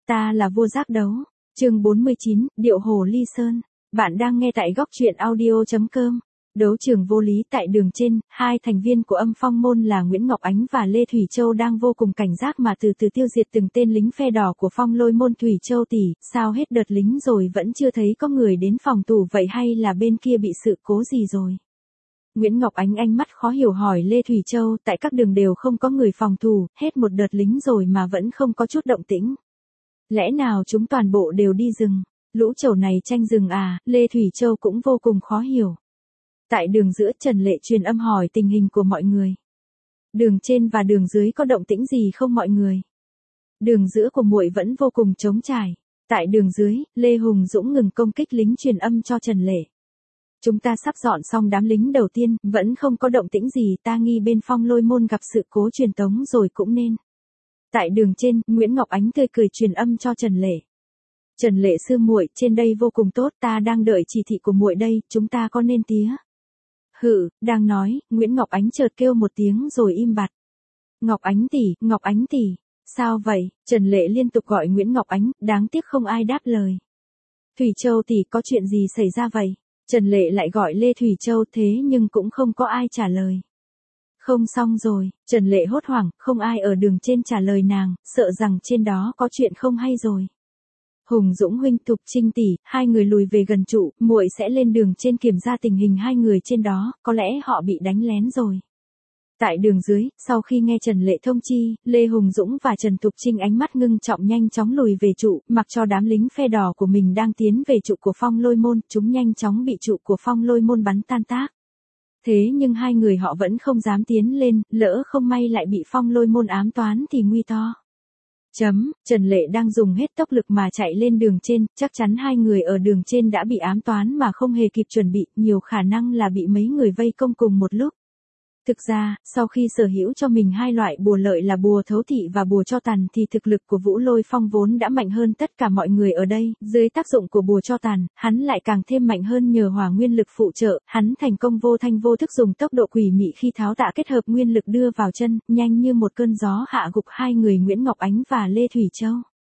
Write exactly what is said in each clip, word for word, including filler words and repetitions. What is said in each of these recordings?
Ta là vua giác đấu. Chương bốn mươi chín, Điệu Hồ Ly Sơn. Bạn đang nghe tại góc truyện audio chấm com. Đấu trường vô lý tại đường trên, hai thành viên của Âm Phong môn là Nguyễn Ngọc Ánh và Lê Thủy Châu đang vô cùng cảnh giác mà từ từ tiêu diệt từng tên lính phe đỏ của Phong Lôi môn. Thủy Châu tỷ, sao hết đợt lính rồi vẫn chưa thấy có người đến phòng tù vậy, hay là bên kia bị sự cố gì rồi? Nguyễn Ngọc Ánh ánh mắt khó hiểu hỏi Lê Thủy Châu, tại các đường đều không có người phòng tù, hết một đợt lính rồi mà vẫn không có chút động tĩnh. Lẽ nào chúng toàn bộ đều đi rừng? Lũ trầu này tranh rừng à? Lê Thủy Châu cũng vô cùng khó hiểu. Tại đường giữa, Trần Lệ truyền âm hỏi tình hình của mọi người. Đường trên và đường dưới có động tĩnh gì không mọi người? Đường giữa của muội vẫn vô cùng trống trải. Tại đường dưới, Lê Hùng Dũng ngừng công kích lính truyền âm cho Trần Lệ. Chúng ta sắp dọn xong đám lính đầu tiên, vẫn không có động tĩnh gì, ta nghi bên Phong Lôi môn gặp sự cố truyền tống rồi cũng nên. Tại đường trên, Nguyễn Ngọc Ánh tươi cười truyền âm cho Trần Lệ. Trần Lệ sư muội, trên đây vô cùng tốt, ta đang đợi chỉ thị của muội đây, chúng ta có nên tía? Hự, đang nói, Nguyễn Ngọc Ánh chợt kêu một tiếng rồi im bặt. Ngọc Ánh tỷ, Ngọc Ánh tỷ, sao vậy? Trần Lệ liên tục gọi Nguyễn Ngọc Ánh, đáng tiếc không ai đáp lời. Thủy Châu tỷ, có chuyện gì xảy ra vậy? Trần Lệ lại gọi Lê Thủy Châu, thế nhưng cũng không có ai trả lời. Không xong rồi, Trần Lệ hốt hoảng, không ai ở đường trên trả lời nàng, sợ rằng trên đó có chuyện không hay rồi. Hùng Dũng huynh, Thục Trinh tỷ, hai người lùi về gần trụ, muội sẽ lên đường trên kiểm tra tình hình hai người trên đó, có lẽ họ bị đánh lén rồi. Tại đường dưới, sau khi nghe Trần Lệ thông chi, Lê Hùng Dũng và Trần Thục Trinh ánh mắt ngưng trọng nhanh chóng lùi về trụ, mặc cho đám lính phe đỏ của mình đang tiến về trụ của Phong Lôi môn, chúng nhanh chóng bị trụ của Phong Lôi môn bắn tan tác. Thế nhưng hai người họ vẫn không dám tiến lên, lỡ không may lại bị Phong Lôi môn ám toán thì nguy to. Chấm, Trần Lệ đang dùng hết tốc lực mà chạy lên đường trên, chắc chắn hai người ở đường trên đã bị ám toán mà không hề kịp chuẩn bị, nhiều khả năng là bị mấy người vây công cùng một lúc. Thực ra, sau khi sở hữu cho mình hai loại bùa lợi là bùa thấu thị và bùa cho tàn thì thực lực của Vũ Lôi Phong vốn đã mạnh hơn tất cả mọi người ở đây, dưới tác dụng của bùa cho tàn, hắn lại càng thêm mạnh hơn nhờ hỏa nguyên lực phụ trợ, hắn thành công vô thanh vô thức dùng tốc độ quỷ mị khi tháo tạ kết hợp nguyên lực đưa vào chân, nhanh như một cơn gió hạ gục hai người Nguyễn Ngọc Ánh và Lê Thủy Châu.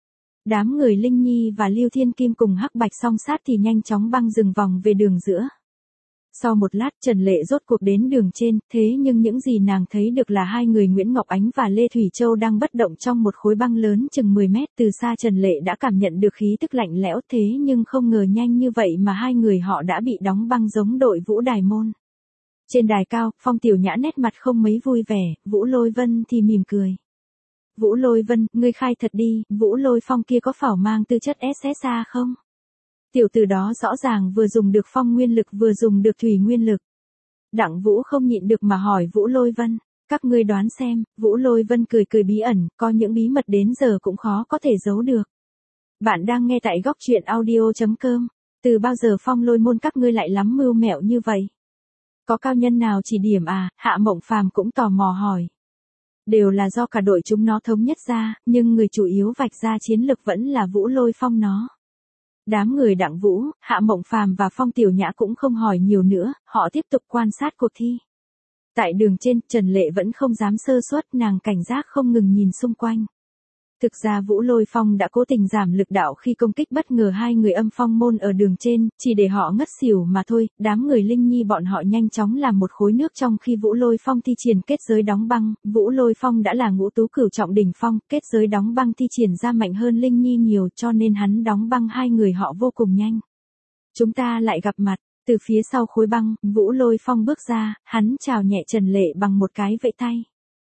Đám người Linh Nhi và Lưu Thiên Kim cùng Hắc Bạch song sát thì nhanh chóng băng rừng vòng về đường giữa. Sau một lát, Trần Lệ rốt cuộc đến đường trên, thế nhưng những gì nàng thấy được là hai người Nguyễn Ngọc Ánh và Lê Thủy Châu đang bất động trong một khối băng lớn chừng mười mét. Từ xa Trần Lệ đã cảm nhận được khí tức lạnh lẽo, thế nhưng không ngờ nhanh như vậy mà hai người họ đã bị đóng băng giống đội Vũ Đài môn. Trên đài cao, Phong Tiểu Nhã nét mặt không mấy vui vẻ, Vũ Lôi Vân thì mỉm cười. Vũ Lôi Vân, ngươi khai thật đi, Vũ Lôi Phong kia có phảo mang tư chất ét ét a không? Tiểu tử đó rõ ràng vừa dùng được phong nguyên lực vừa dùng được thủy nguyên lực. Đặng Vũ không nhịn được mà hỏi Vũ Lôi Vân, các ngươi đoán xem. Vũ Lôi Vân cười cười bí ẩn, có những bí mật đến giờ cũng khó có thể giấu được. Bạn đang nghe tại góc truyện audio chấm com. Từ bao giờ Phong Lôi môn các ngươi lại lắm mưu mẹo như vậy? Có cao nhân nào chỉ điểm à? Hạ Mộng Phàm cũng tò mò hỏi. Đều là do cả đội chúng nó thống nhất ra, nhưng người chủ yếu vạch ra chiến lực vẫn là Vũ Lôi Phong nó. Đám người Đặng Vũ, Hạ Mộng Phàm và Phong Tiểu Nhã cũng không hỏi nhiều nữa, họ tiếp tục quan sát cuộc thi. Tại đường trên, Trần Lệ vẫn không dám sơ suất, nàng cảnh giác không ngừng nhìn xung quanh. Thực ra Vũ Lôi Phong đã cố tình giảm lực đạo khi công kích bất ngờ hai người Âm Phong môn ở đường trên, chỉ để họ ngất xỉu mà thôi. Đám người Linh Nhi bọn họ nhanh chóng làm một khối nước trong khi Vũ Lôi Phong thi triển kết giới đóng băng. Vũ Lôi Phong đã là ngũ tú cửu trọng đỉnh phong, kết giới đóng băng thi triển ra mạnh hơn Linh Nhi nhiều, cho nên hắn đóng băng hai người họ vô cùng nhanh. Chúng ta lại gặp mặt. Từ phía sau khối băng, Vũ Lôi Phong bước ra, hắn chào nhẹ Trần Lệ bằng một cái vẫy tay.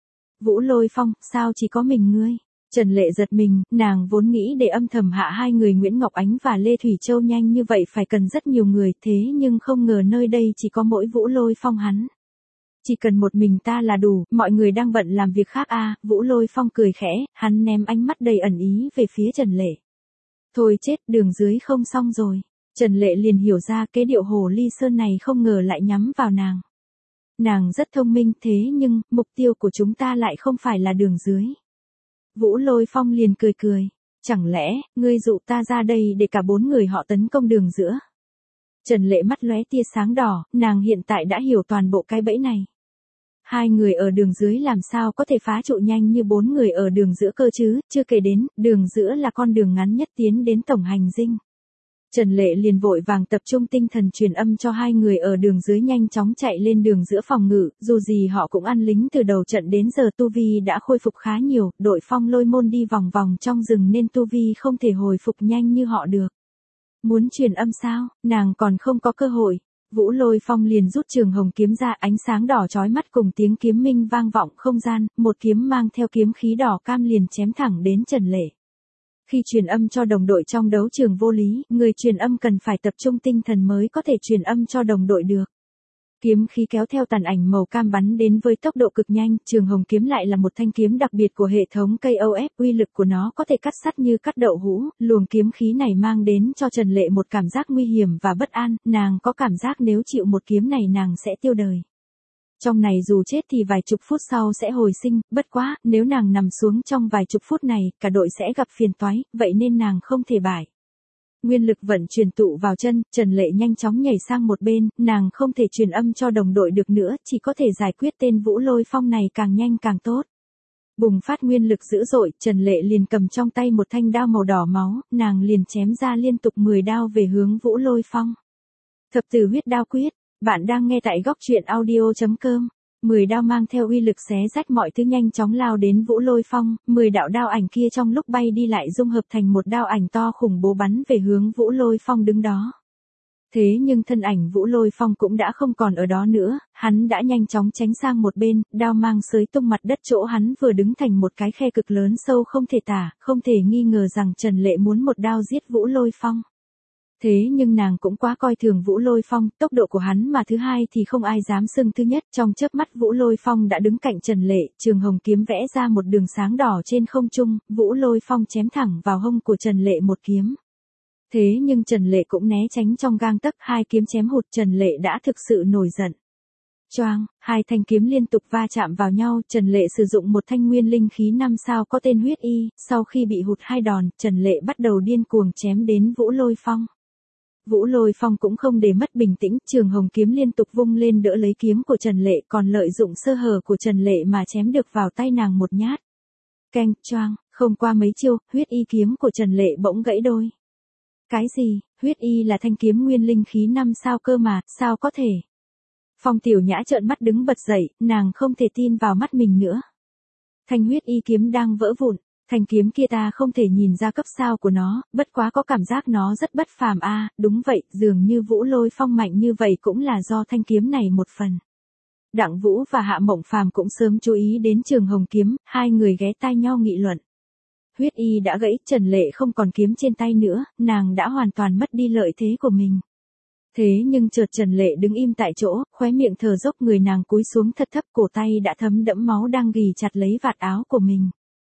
Vũ Lôi Phong, sao chỉ có mình ngươi? Trần Lệ giật mình, nàng vốn nghĩ để âm thầm hạ hai người Nguyễn Ngọc Ánh và Lê Thủy Châu nhanh như vậy phải cần rất nhiều người, thế nhưng không ngờ nơi đây chỉ có mỗi Vũ Lôi Phong hắn. Chỉ cần một mình ta là đủ, mọi người đang bận làm việc khác à? Vũ Lôi Phong cười khẽ, hắn ném ánh mắt đầy ẩn ý về phía Trần Lệ. Thôi chết, đường dưới không xong rồi. Trần Lệ liền hiểu ra cái điệu Hồ Ly Sơn này không ngờ lại nhắm vào nàng. Nàng rất thông minh, thế nhưng, mục tiêu của chúng ta lại không phải là đường dưới. Vũ Lôi Phong liền cười cười, chẳng lẽ, ngươi dụ ta ra đây để cả bốn người họ tấn công đường giữa? Trần Lệ mắt lóe tia sáng đỏ, nàng hiện tại đã hiểu toàn bộ cái bẫy này. Hai người ở đường dưới làm sao có thể phá trụ nhanh như bốn người ở đường giữa cơ chứ, chưa kể đến, đường giữa là con đường ngắn nhất tiến đến tổng hành dinh. Trần Lệ liền vội vàng tập trung tinh thần truyền âm cho hai người ở đường dưới nhanh chóng chạy lên đường giữa phòng ngự, dù gì họ cũng ăn lính từ đầu trận đến giờ tu vi đã khôi phục khá nhiều, đội Phong Lôi môn đi vòng vòng trong rừng nên tu vi không thể hồi phục nhanh như họ được. Muốn truyền âm sao, nàng còn không có cơ hội. Vũ Lôi Phong liền rút trường hồng kiếm ra, ánh sáng đỏ chói mắt cùng tiếng kiếm minh vang vọng không gian, một kiếm mang theo kiếm khí đỏ cam liền chém thẳng đến Trần Lệ. Khi truyền âm cho đồng đội trong đấu trường vô lý, người truyền âm cần phải tập trung tinh thần mới có thể truyền âm cho đồng đội được. Kiếm khí kéo theo tàn ảnh màu cam bắn đến với tốc độ cực nhanh, trường hồng kiếm lại là một thanh kiếm đặc biệt của hệ thống ca o ép, uy lực của nó có thể cắt sắt như cắt đậu hũ, luồng kiếm khí này mang đến cho Trần Lệ một cảm giác nguy hiểm và bất an, nàng có cảm giác nếu chịu một kiếm này nàng sẽ tiêu đời. Trong này dù chết thì vài chục phút sau sẽ hồi sinh, bất quá, nếu nàng nằm xuống trong vài chục phút này, cả đội sẽ gặp phiền toái, vậy nên nàng không thể bại. Nguyên lực vận truyền tụ vào chân, Trần Lệ nhanh chóng nhảy sang một bên, nàng không thể truyền âm cho đồng đội được nữa, chỉ có thể giải quyết tên Vũ Lôi Phong này càng nhanh càng tốt. Bùng phát nguyên lực dữ dội, Trần Lệ liền cầm trong tay một thanh đao màu đỏ máu, nàng liền chém ra liên tục mười đao về hướng Vũ Lôi Phong. Thập tử huyết đao quyết, bạn đang nghe tại góc truyện audio chấm com. mười đao mang theo uy lực xé rách mọi thứ nhanh chóng lao đến Vũ Lôi Phong, mười đạo đao ảnh kia trong lúc bay đi lại dung hợp thành một đao ảnh to khủng bố bắn về hướng Vũ Lôi Phong đứng đó. Thế nhưng thân ảnh Vũ Lôi Phong cũng đã không còn ở đó nữa, hắn đã nhanh chóng tránh sang một bên, đao mang xới tung mặt đất chỗ hắn vừa đứng thành một cái khe cực lớn sâu không thể tả, không thể nghi ngờ rằng Trần Lệ muốn một đao giết Vũ Lôi Phong. Thế nhưng nàng cũng quá coi thường Vũ Lôi Phong, tốc độ của hắn mà thứ hai thì không ai dám xưng thứ nhất, trong chớp mắt Vũ Lôi Phong đã đứng cạnh Trần Lệ, trường hồng kiếm vẽ ra một đường sáng đỏ trên không trung, Vũ Lôi Phong chém thẳng vào hông của Trần Lệ một kiếm. Thế nhưng Trần Lệ cũng né tránh trong gang tấc, hai kiếm chém hụt, Trần Lệ đã thực sự nổi giận. Choang, hai thanh kiếm liên tục va chạm vào nhau, Trần Lệ sử dụng một thanh nguyên linh khí năm sao có tên huyết y, sau khi bị hụt hai đòn, Trần Lệ bắt đầu điên cuồng chém đến Vũ Lôi Phong. Vũ Lôi Phong cũng không để mất bình tĩnh, trường hồng kiếm liên tục vung lên đỡ lấy kiếm của Trần Lệ, còn lợi dụng sơ hở của Trần Lệ mà chém được vào tay nàng một nhát. Keng, choang, không qua mấy chiêu, huyết y kiếm của Trần Lệ bỗng gãy đôi. Cái gì, huyết y là thanh kiếm nguyên linh khí năm sao cơ mà, sao có thể? Phong Tiểu Nhã trợn mắt đứng bật dậy, nàng không thể tin vào mắt mình nữa. Thanh huyết y kiếm đang vỡ vụn. Thanh kiếm kia ta không thể nhìn ra cấp sao của nó, bất quá có cảm giác nó rất bất phàm a, à, đúng vậy, dường như Vũ Lôi Phong mạnh như vậy cũng là do thanh kiếm này một phần. Đặng Vũ và Hạ Mộng Phàm cũng sớm chú ý đến trường hồng kiếm, hai người ghé tai nhau nghị luận. Huyết y đã gãy, Trần Lệ không còn kiếm trên tay nữa, nàng đã hoàn toàn mất đi lợi thế của mình. Thế nhưng chợt Trần Lệ đứng im tại chỗ, khóe miệng thở dốc, người nàng cúi xuống thật thấp, cổ tay đã thấm đẫm máu đang ghì chặt lấy vạt áo của mình.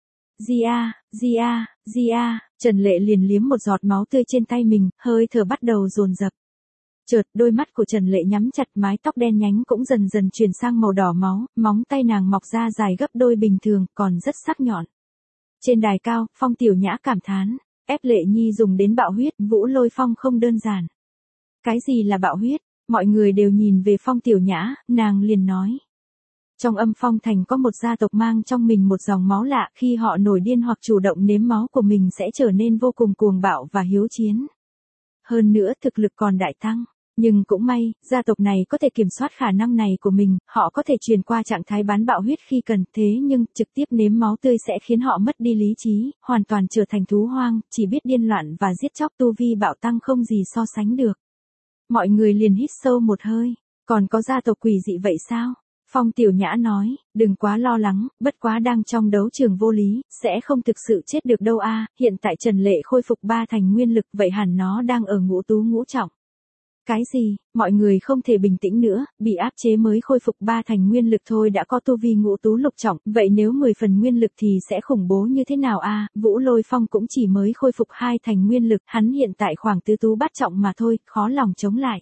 Gia, Gia, Gia, Trần Lệ liền liếm một giọt máu tươi trên tay mình, hơi thở bắt đầu dồn dập. Chợt, đôi mắt của Trần Lệ nhắm chặt, mái tóc đen nhánh cũng dần dần chuyển sang màu đỏ máu, móng tay nàng mọc ra dài gấp đôi bình thường, còn rất sắc nhọn. Trên đài cao, Phong Tiểu Nhã cảm thán, ép Lệ Nhi dùng đến bạo huyết, Vũ Lôi Phong không đơn giản. Cái gì là bạo huyết? Mọi người đều nhìn về Phong Tiểu Nhã, nàng liền nói. Trong Âm Phong Thành có một gia tộc mang trong mình một dòng máu lạ, khi họ nổi điên hoặc chủ động nếm máu của mình sẽ trở nên vô cùng cuồng bạo và hiếu chiến. Hơn nữa thực lực còn đại tăng. Nhưng cũng may, gia tộc này có thể kiểm soát khả năng này của mình, họ có thể truyền qua trạng thái bán bạo huyết khi cần, thế nhưng trực tiếp nếm máu tươi sẽ khiến họ mất đi lý trí, hoàn toàn trở thành thú hoang, chỉ biết điên loạn và giết chóc, tu vi bạo tăng không gì so sánh được. Mọi người liền hít sâu một hơi, còn có gia tộc quỷ dị vậy sao? Phong Tiểu Nhã nói, đừng quá lo lắng, bất quá đang trong đấu trường vô lý, sẽ không thực sự chết được đâu a. Hiện tại Trần Lệ khôi phục ba thành nguyên lực, vậy hẳn nó đang ở ngũ tú ngũ trọng. Cái gì, mọi người không thể bình tĩnh nữa, bị áp chế mới khôi phục ba thành nguyên lực thôi đã có tu vi ngũ tú lục trọng, vậy nếu mười phần nguyên lực thì sẽ khủng bố như thế nào a? Vũ Lôi Phong cũng chỉ mới khôi phục hai thành nguyên lực, hắn hiện tại khoảng tứ tú bát trọng mà thôi, khó lòng chống lại.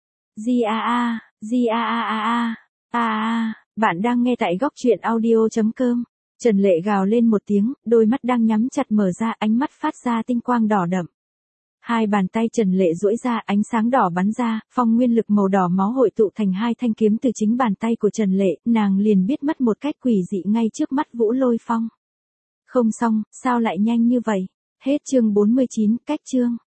Gi a a, gi a a a a. À à, bạn đang nghe tại góc truyện audio chấm com. Trần Lệ gào lên một tiếng, đôi mắt đang nhắm chặt mở ra, ánh mắt phát ra tinh quang đỏ đậm. Hai bàn tay Trần Lệ duỗi ra, ánh sáng đỏ bắn ra, phong nguyên lực màu đỏ máu hội tụ thành hai thanh kiếm từ chính bàn tay của Trần Lệ, nàng liền biết mất một cách quỷ dị ngay trước mắt Vũ Lôi Phong. Không xong, sao lại nhanh như vậy? Hết chương bốn mươi chín, cách chương.